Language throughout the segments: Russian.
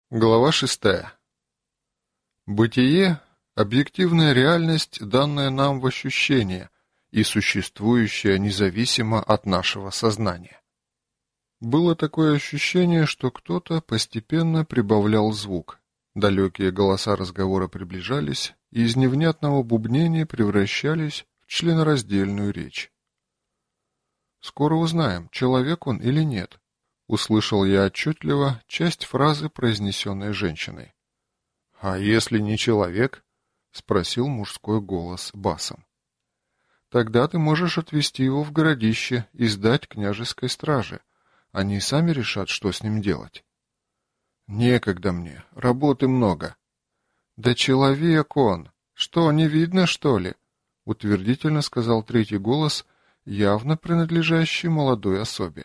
Глава 6. Бытие – объективная реальность, данная нам в ощущение и существующая независимо от нашего сознания. Было такое ощущение, что кто-то постепенно прибавлял звук. Далекие голоса разговора приближались и из невнятного бубнения превращались в членораздельную речь. «Скоро узнаем, человек он или нет», — услышал я отчетливо часть фразы, произнесенной женщиной. «А если не человек?» — спросил мужской голос басом. «Тогда ты можешь отвезти его в городище и сдать княжеской страже. Они сами решат, что с ним делать». «Некогда мне, работы много». «Да человек он! Что, не видно, что ли?» — утвердительно сказал третий голос, явно принадлежащий молодой особе.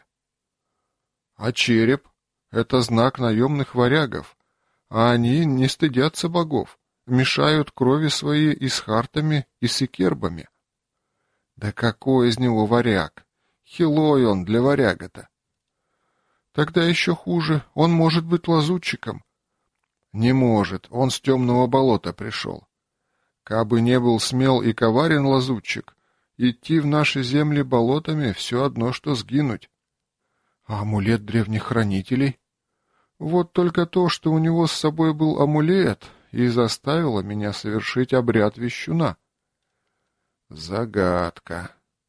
«А череп — это знак наемных варягов, а они не стыдятся богов, мешают крови свои и с хартами, и с икербами». «Да какой из него варяг? Хилой он для варяга-то». «Тогда еще хуже, он может быть лазутчиком». «Не может, он с темного болота пришел. Кабы не был смел и коварен лазутчик, идти в наши земли болотами все одно, что сгинуть». «А амулет древних хранителей?» «Вот только то, что у него с собой был амулет, и заставило меня совершить обряд вещуна». «Загадка».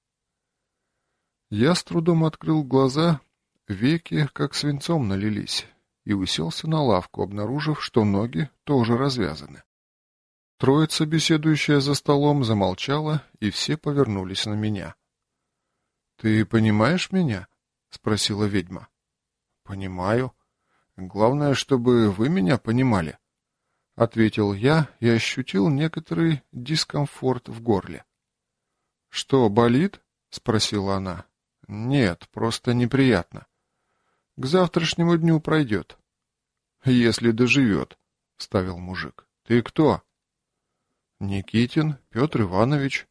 Я с трудом открыл глаза, веки как свинцом налились, и уселся на лавку, обнаружив, что ноги тоже развязаны. Троица, беседующая за столом, замолчала, и все повернулись на меня. «Ты понимаешь меня?» — спросила ведьма. «Понимаю. Главное, чтобы вы меня понимали», — ответил я и ощутил некоторый дискомфорт в горле. «Что, болит?» — спросила она. «Нет, просто неприятно. К завтрашнему дню пройдет». «Если доживет», — вставил мужик. «Ты кто?» «Никитин Петр Иванович,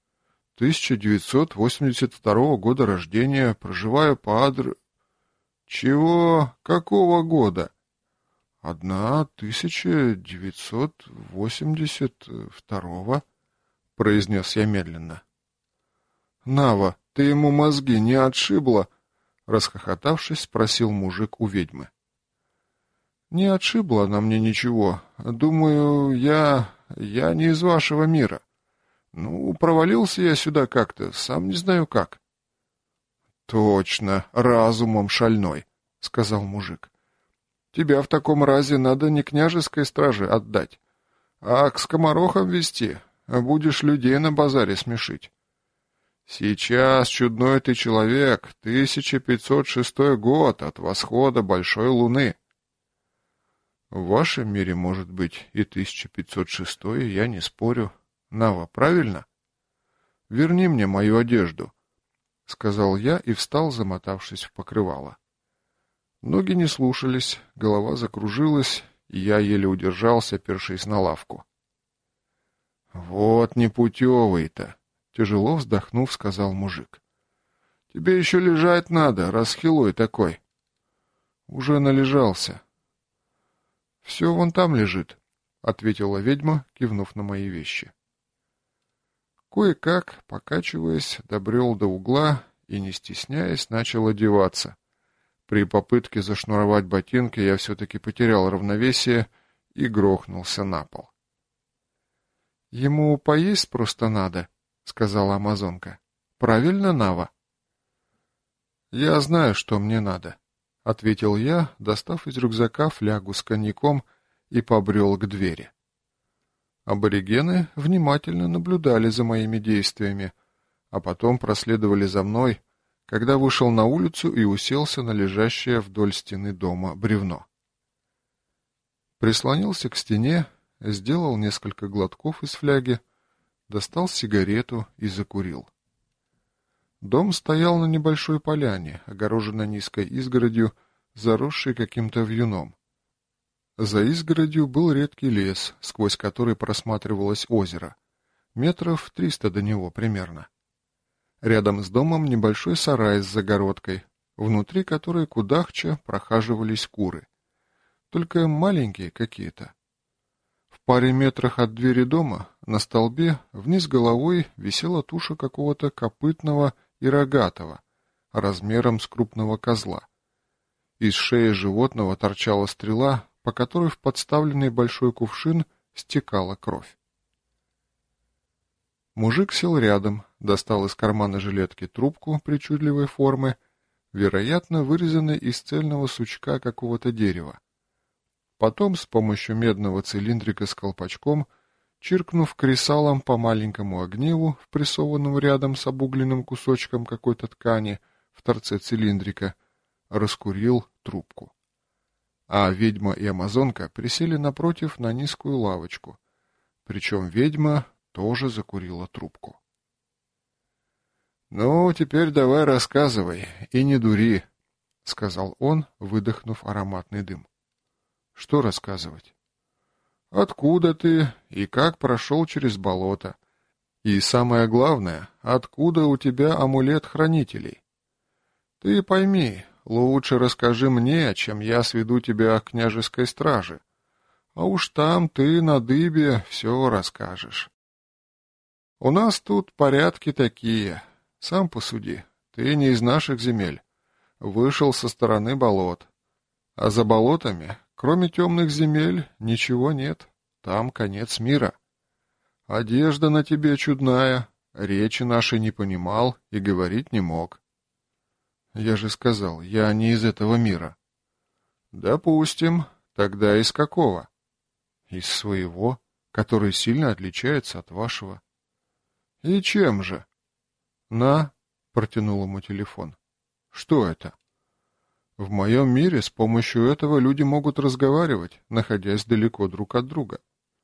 1982 года рождения, проживаю по адресу...» «Чего? Какого года?» 1982, произнес я медленно. «Нава, ты ему мозги не отшибла?» Расхохотавшись, спросил мужик у ведьмы. «Не отшибла она мне ничего. Думаю, я не из вашего мира. Ну, провалился я сюда как-то, сам не знаю как». «Точно, разумом шальной», — сказал мужик. «Тебя в таком разе надо не княжеской страже отдать, а к скоморохам везти, будешь людей на базаре смешить. Сейчас, чудной ты человек, 1506 год от восхода большой луны». «В вашем мире, может быть, и 1506, я не спорю. Нава, правильно? Верни мне мою одежду», — сказал я и встал, замотавшись в покрывало. Ноги не слушались, голова закружилась, и я еле удержался, опершись на лавку. «Вот непутевый-то», — тяжело вздохнув, сказал мужик. «Тебе еще лежать надо, раз хилой такой». «Уже належался». «Все вон там лежит», — ответила ведьма, кивнув на мои вещи. Кое-как, покачиваясь, добрел до угла и, не стесняясь, начал одеваться. При попытке зашнуровать ботинки я все-таки потерял равновесие и грохнулся на пол. «Ему поесть просто надо», — сказала амазонка. «Правильно, Нава?» «Я знаю, что мне надо», — ответил я, достав из рюкзака флягу с коньяком и побрел к двери. Аборигены внимательно наблюдали за моими действиями, а потом проследовали за мной, когда вышел на улицу и уселся на лежащее вдоль стены дома бревно. Прислонился к стене, сделал несколько глотков из фляги, достал сигарету и закурил. Дом стоял на небольшой поляне, огороженной низкой изгородью, заросшей каким-то вьюном. За изгородью был редкий лес, сквозь который просматривалось озеро. Метров 300 до него примерно. Рядом с домом небольшой сарай с загородкой, внутри которой кудахча прохаживались куры. только маленькие какие-то. В паре метрах от двери дома на столбе вниз головой висела туша какого-то копытного и рогатого, размером с крупного козла. Из шеи животного торчала стрела, по которой в подставленный большой кувшин стекала кровь. Мужик сел рядом, достал из кармана жилетки трубку причудливой формы, вероятно, вырезанной из цельного сучка какого-то дерева. Потом с помощью медного цилиндрика с колпачком, чиркнув кресалом по маленькому огниву, впрессованному рядом с обугленным кусочком какой-то ткани в торце цилиндрика, раскурил трубку. А ведьма и амазонка присели напротив на низкую лавочку, причем ведьма тоже закурила трубку. «Ну, теперь давай рассказывай, и не дури», — сказал он, выдохнув ароматный дым. «Что рассказывать?» «Откуда ты и как прошел через болото? И самое главное, откуда у тебя амулет хранителей? Ты пойми, лучше расскажи мне, чем я сведу тебя к княжеской страже. А уж там ты на дыбе все расскажешь. У нас тут порядки такие. Сам посуди, ты не из наших земель. Вышел со стороны болот. А за болотами, кроме темных земель, ничего нет. Там конец мира. Одежда на тебе чудная, речи нашей не понимал и говорить не мог. Я же сказал, я не из этого мира. Допустим, тогда из какого? Из своего, который сильно отличается от вашего. И чем же? На, протянул ему телефон. Что это? В моем мире с помощью этого люди могут разговаривать, находясь далеко друг от друга.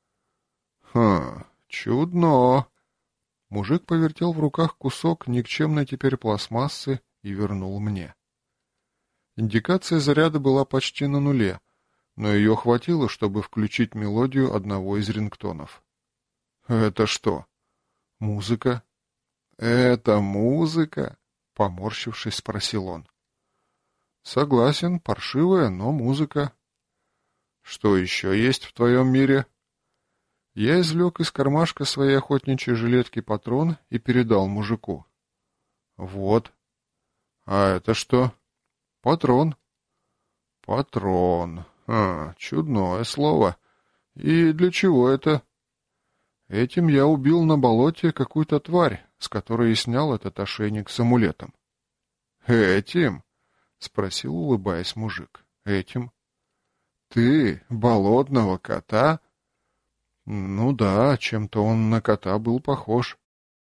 Чудно. Мужик повертел в руках кусок никчемной теперь пластмассы и вернул мне. Индикация заряда была почти на нуле, но ее хватило, чтобы включить мелодию одного из рингтонов. «Это что? Музыка?» «Это музыка?» — поморщившись, спросил он. «Согласен, паршивая, но музыка». «Что еще есть в твоем мире?» Я извлек из кармашка своей охотничьей жилетки патрон и передал мужику. «Вот». «А это что?» «Патрон». «Патрон. Чудное слово. И для чего это?» «Этим я убил на болоте какую-то тварь, с которой и снял этот ошейник с амулетом». «Этим?» — спросил, улыбаясь мужик. «Этим». «Ты болотного кота?» «Ну да, чем-то он на кота был похож».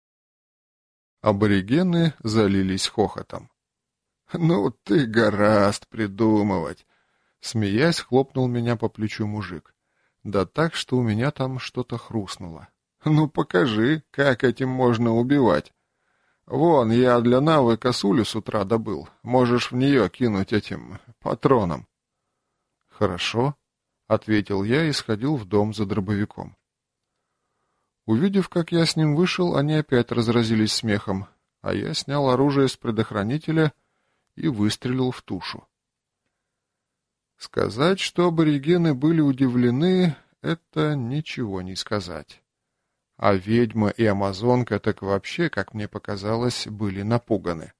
Аборигены залились хохотом. «Ну ты гораст придумывать!» Смеясь, хлопнул меня по плечу мужик. Да так, что у меня там что-то хрустнуло. «Ну покажи, как этим можно убивать. Вон, я для Навы косулю с утра добыл. Можешь в нее кинуть этим патроном». «Хорошо», — ответил я и сходил в дом за дробовиком. Увидев, как я с ним вышел, они опять разразились смехом, а я снял оружие с предохранителя и выстрелил в тушу. Сказать, что аборигены были удивлены, это ничего не сказать. А ведьма и амазонка так вообще, как мне показалось, были напуганы.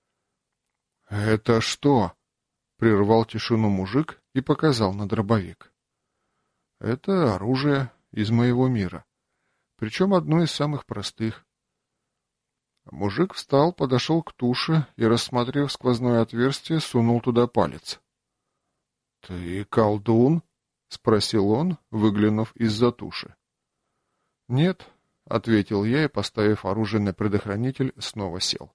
«Это что?» — прервал тишину мужик и показал на дробовик. «Это оружие из моего мира, причем одно из самых простых». Мужик встал, подошел к туше и, рассмотрев сквозное отверстие, сунул туда палец. «Ты колдун?» — спросил он, выглянув из-за туши. «Нет», — ответил я и, поставив оружие на предохранитель, снова сел.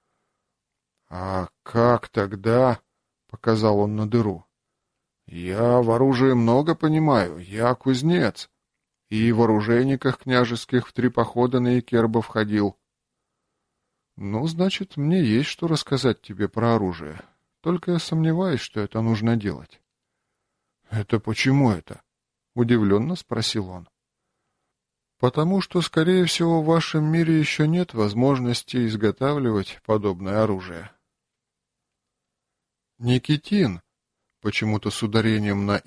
«А как тогда?» — показал он на дыру. «Я в оружии много понимаю, я кузнец, и в оружейниках княжеских в 3 похода на Икербов ходил». «Ну, значит, мне есть что рассказать тебе про оружие, только я сомневаюсь, что это нужно делать». «Это почему это?» — удивленно спросил он. «Потому что, скорее всего, в вашем мире еще нет возможности изготавливать подобное оружие». «Никитин», — почему-то с ударением на «и»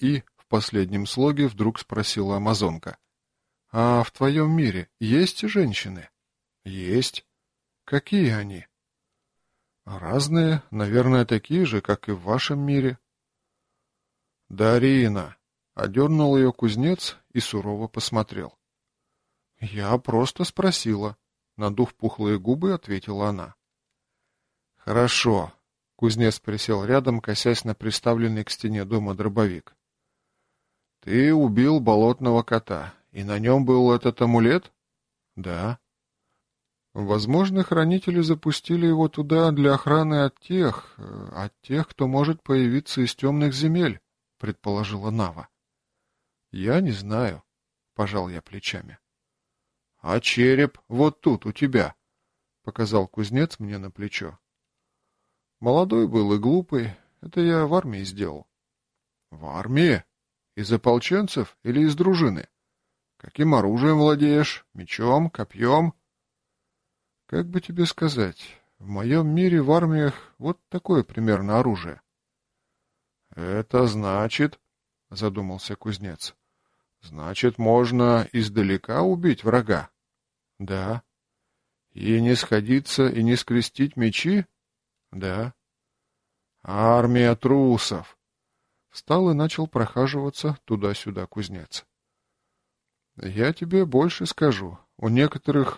последнем слоге, вдруг спросила амазонка. «А в твоем мире есть женщины?» «Есть». «Какие они?» «Разные, наверное, такие же, как и в вашем мире». «Дарина!» — одернул ее кузнец и сурово посмотрел. «Я просто спросила», — надув пухлые губы, ответила она. «Хорошо», — кузнец присел рядом, косясь на приставленный к стене дома дробовик. «Ты убил болотного кота, и на нем был этот амулет?» «Да». «Возможно, хранители запустили его туда для охраны от тех, кто может появиться из темных земель», — предположила Нава. «Я не знаю», — пожал я плечами. «А череп вот тут, у тебя», — показал кузнец мне на плечо. «Молодой был и глупый, это я в армии сделал». «В армии? Из ополченцев или из дружины? Каким оружием владеешь? Мечом, копьем?» «Как бы тебе сказать, в моем мире в армиях вот такое примерно оружие». «Это значит...» — задумался кузнец. «Значит, можно издалека убить врага?» «Да». «И не сходиться, и не скрестить мечи?» «Да». «Армия трусов!» Встал и начал прохаживаться туда-сюда кузнец. «Я тебе больше скажу. У некоторых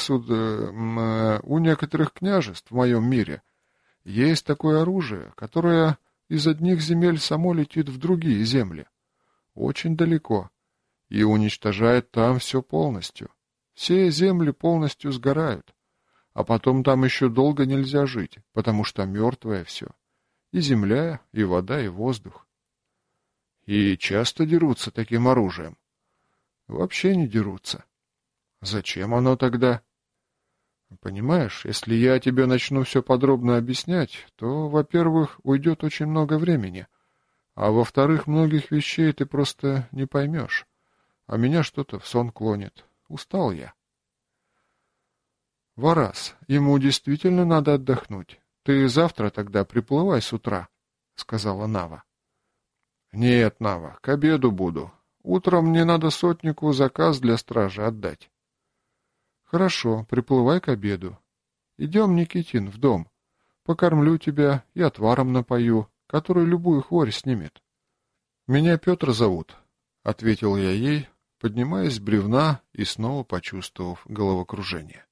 княжеств в моем мире есть такое оружие, которое из одних земель само летит в другие земли, очень далеко, и уничтожает там все полностью. Все земли полностью сгорают, а потом там еще долго нельзя жить, потому что мертвое все. И земля, и вода, и воздух. И часто дерутся таким оружием. Вообще не дерутся. Зачем оно тогда? Понимаешь, если я тебе начну все подробно объяснять, то, во-первых, уйдет очень много времени, а во-вторых, многих вещей ты просто не поймешь, а меня что-то в сон клонит. Устал я. Варас, ему действительно надо отдохнуть. Ты завтра тогда приплывай с утра, — сказала Нава. Нет, Нава, к обеду буду. Утром мне надо сотнику заказ для стражи отдать. Хорошо, приплывай к обеду. Идем, Никитин, в дом. Покормлю тебя и отваром напою, который любую хворь снимет. Меня Петр зовут, — ответил я ей, поднимаясь с бревна и снова почувствовав головокружение.